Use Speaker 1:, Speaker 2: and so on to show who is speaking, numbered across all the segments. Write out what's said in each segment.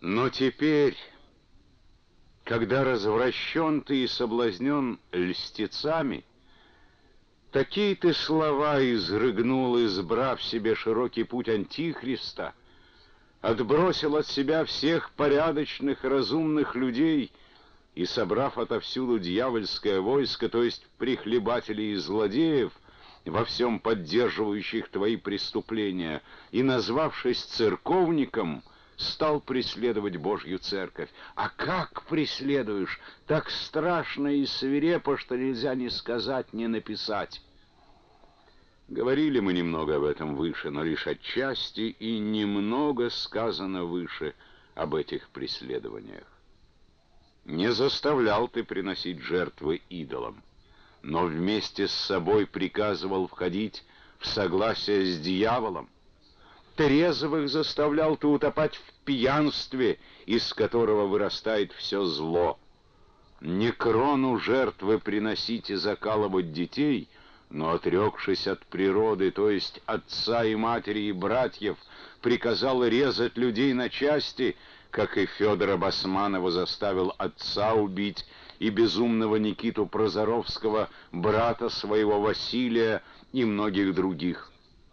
Speaker 1: Но теперь, когда развращен ты и соблазнен льстецами, такие ты слова изрыгнул, избрав себе широкий путь Антихриста, отбросил от себя всех порядочных, разумных людей и, собрав отовсюду дьявольское войско, то есть прихлебателей и злодеев, во всем поддерживающих твои преступления, и, назвавшись церковником, стал преследовать Божью церковь. А как преследуешь? Так страшно и свирепо, что нельзя ни сказать, ни написать. Говорили мы немного об этом выше, но лишь отчасти, и немного сказано выше об этих преследованиях. Не заставлял ты приносить жертвы идолам, но вместе с собой приказывал входить в согласие с дьяволом. Трезвых заставлял ты утопать в пьянстве, из которого вырастает все зло. Не крону жертвы приносить и закалывать детей, но, отрекшись от природы, то есть отца и матери и братьев, приказал резать людей на части, как и Федора Басманова заставил отца убить, и безумного Никиту Прозоровского, брата своего Василия, и многих других.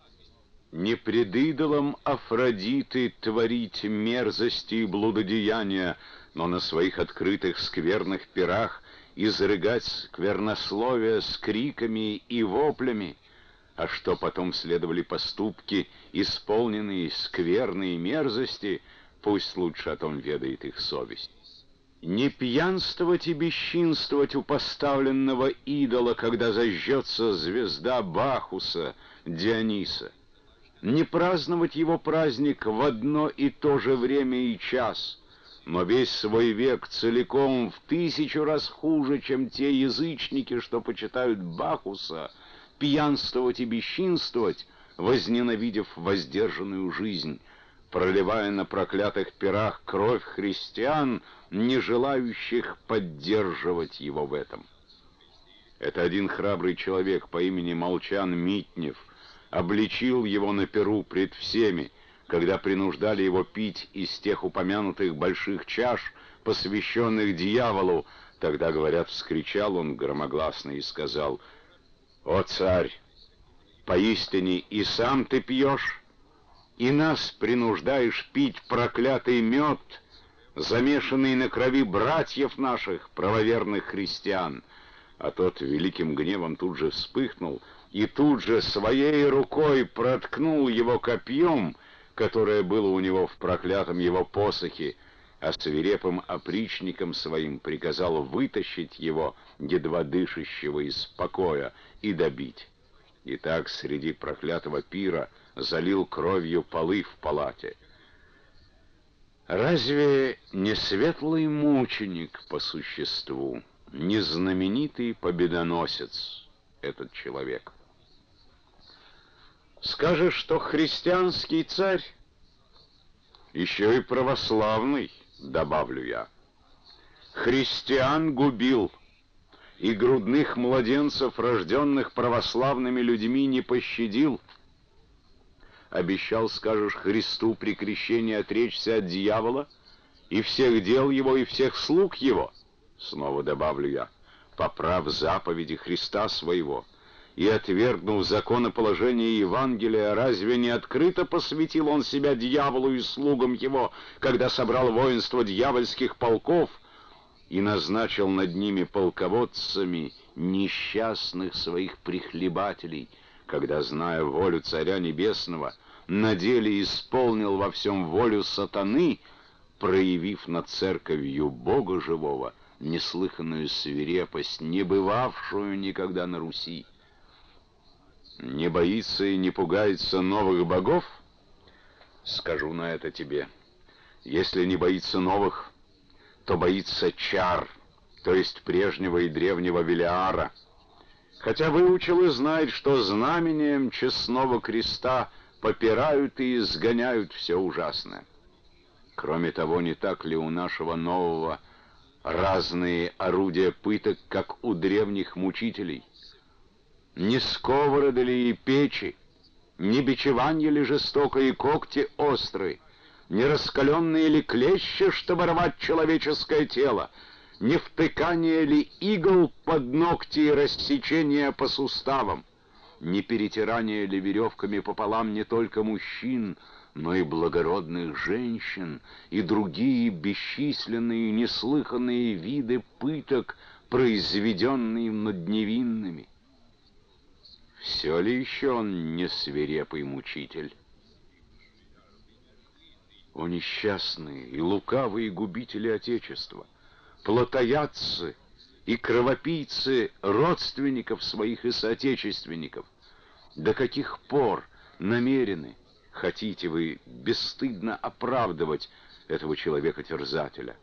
Speaker 1: Не пред идолом Афродиты творить мерзости и блудодеяния, но на своих открытых скверных пирах изрыгать сквернословия с криками и воплями, а что потом следовали поступки, исполненные скверные мерзости, пусть лучше о том ведает их совесть. Не пьянствовать и бесчинствовать у поставленного идола, когда зажжется звезда Бахуса, Диониса. Не праздновать его праздник в одно и то же время и час, но весь свой век целиком в 1000 раз хуже, чем те язычники, что почитают Бахуса, пьянствовать и бесчинствовать, возненавидев воздержанную жизнь, проливая на проклятых пирах кровь христиан, не желающих поддерживать его в этом. Это один храбрый человек по имени Молчан Митнев обличил его на пиру пред всеми, когда принуждали его пить из тех упомянутых больших чаш, посвященных дьяволу. Тогда, говорят, вскричал он громогласно и сказал: «О, царь, поистине и сам ты пьешь, и нас принуждаешь пить проклятый мед, замешанный на крови братьев наших, правоверных христиан». А тот великим гневом тут же вспыхнул и тут же своей рукой проткнул его копьем, которое было у него в проклятом его посохе, а свирепым опричником своим приказал вытащить его, едва дышащего, из покоя и добить. И так среди проклятого пира залил кровью полы в палате. Разве не светлый мученик по существу, не знаменитый победоносец этот человек? Скажешь, что христианский царь, еще и православный, добавлю я. Христиан губил, и грудных младенцев, рожденных православными людьми, не пощадил. Обещал, скажешь, Христу при крещении отречься от дьявола и всех дел его, и всех слуг его. Снова добавлю я, поправ заповеди Христа своего и отвергнув законоположение Евангелия, разве не открыто посвятил он себя дьяволу и слугам его, когда собрал воинство дьявольских полков и назначил над ними полководцами несчастных своих прихлебателей, когда, зная волю Царя Небесного, на деле исполнил во всем волю сатаны, проявив над церковью Бога живого неслыханную свирепость, не бывавшую никогда на Руси? Не боится и не пугается новых богов? Скажу на это тебе: если не боится новых, то боится чар, то есть прежнего и древнего Велиара, хотя выучил и знает, что знамением честного креста попирают и изгоняют все ужасное. Кроме того, не так ли у нашего нового разные орудия пыток, как у древних мучителей? Не сковороды ли и печи, не бичеванье ли жестокое и когти острые, Не раскаленные ли клещи, чтобы рвать человеческое тело? Не втыкание ли игл под ногти и рассечение по суставам? Не перетирание ли веревками пополам не только мужчин, но и благородных женщин, и другие бесчисленные неслыханные виды пыток, произведенные над невинными? Все ли еще он не свирепый мучитель? О, несчастные и лукавые губители Отечества, плотоядцы и кровопийцы родственников своих и соотечественников! До каких пор намерены, хотите вы бесстыдно оправдывать этого человека-терзателя?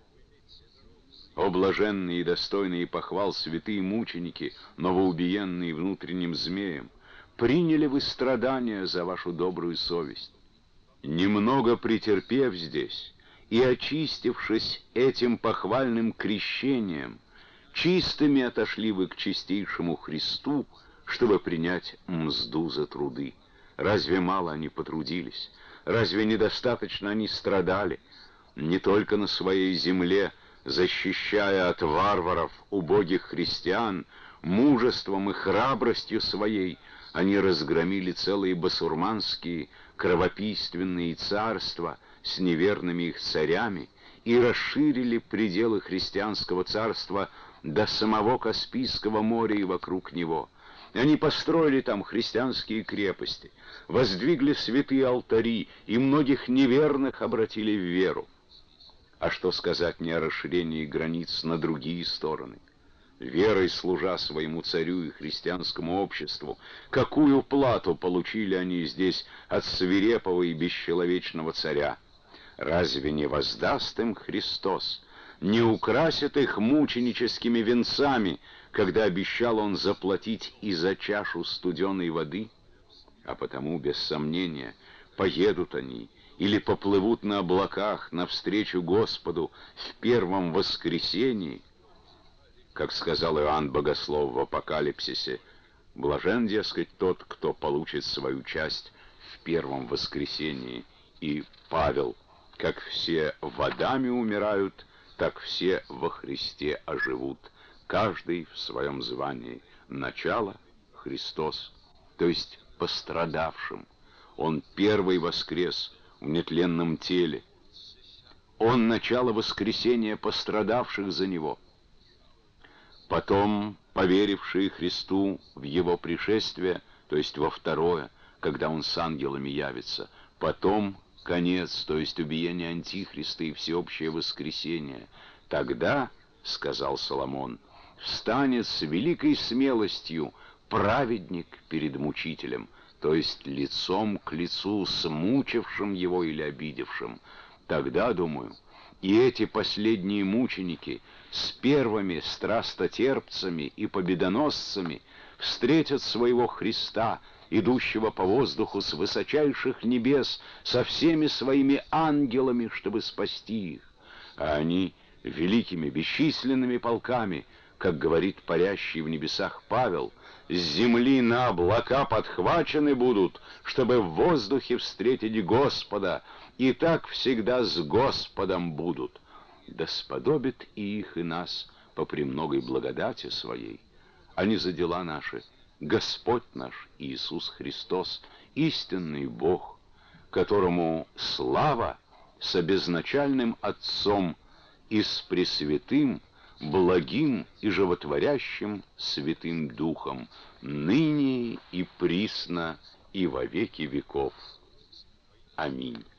Speaker 1: О, блаженные и достойные похвал святые мученики, новоубиенные внутренним змеем! Приняли вы страдания за вашу добрую совесть? Немного претерпев здесь и очистившись этим похвальным крещением, чистыми отошли вы к чистейшему Христу, чтобы принять мзду за труды. Разве мало они потрудились? Разве недостаточно они страдали? Не только на своей земле, защищая от варваров убогих христиан, мужеством и храбростью своей они разгромили целые басурманские кровопийственные царства с неверными их царями и расширили пределы христианского царства до самого Каспийского моря и вокруг него. Они построили там христианские крепости, воздвигли святые алтари и многих неверных обратили в веру. А что сказать не о расширении границ на другие стороны? Верой служа своему царю и христианскому обществу, какую плату получили они здесь от свирепого и бесчеловечного царя? Разве не воздаст им Христос? Не украсит их мученическими венцами, когда обещал он заплатить и за чашу студеной воды? А потому, без сомнения, поедут они или поплывут на облаках навстречу Господу в первом воскресении. Как сказал Иоанн Богослов в Апокалипсисе, блажен, дескать, тот, кто получит свою часть в первом воскресении. И Павел: как все водами умирают, так все во Христе оживут, каждый в своем звании. Начало — Христос, то есть пострадавшим. Он первый воскрес в нетленном теле. Он начало воскресения пострадавших за Него. Потом поверившие Христу в Его пришествие, то есть во второе, когда Он с ангелами явится. Потом конец, то есть убиение Антихриста и всеобщее воскресение. Тогда, сказал Соломон, встанет с великой смелостью праведник перед мучителем, то есть лицом к лицу с мучившим его или обидевшим. Тогда, думаю, и эти последние мученики с первыми страстотерпцами и победоносцами встретят своего Христа, идущего по воздуху с высочайших небес, со всеми своими ангелами, чтобы спасти их. А они великими бесчисленными полками, как говорит парящий в небесах Павел, с земли на облака подхвачены будут, чтобы в воздухе встретить Господа, и так всегда с Господом будут. Да сподобит и их, и нас по премногой благодати своей, а не за дела наши, Господь наш Иисус Христос, истинный Бог, которому слава с обезначальным Отцом и с Пресвятым, благим и животворящим Святым Духом, ныне и присно и во веки веков. Аминь.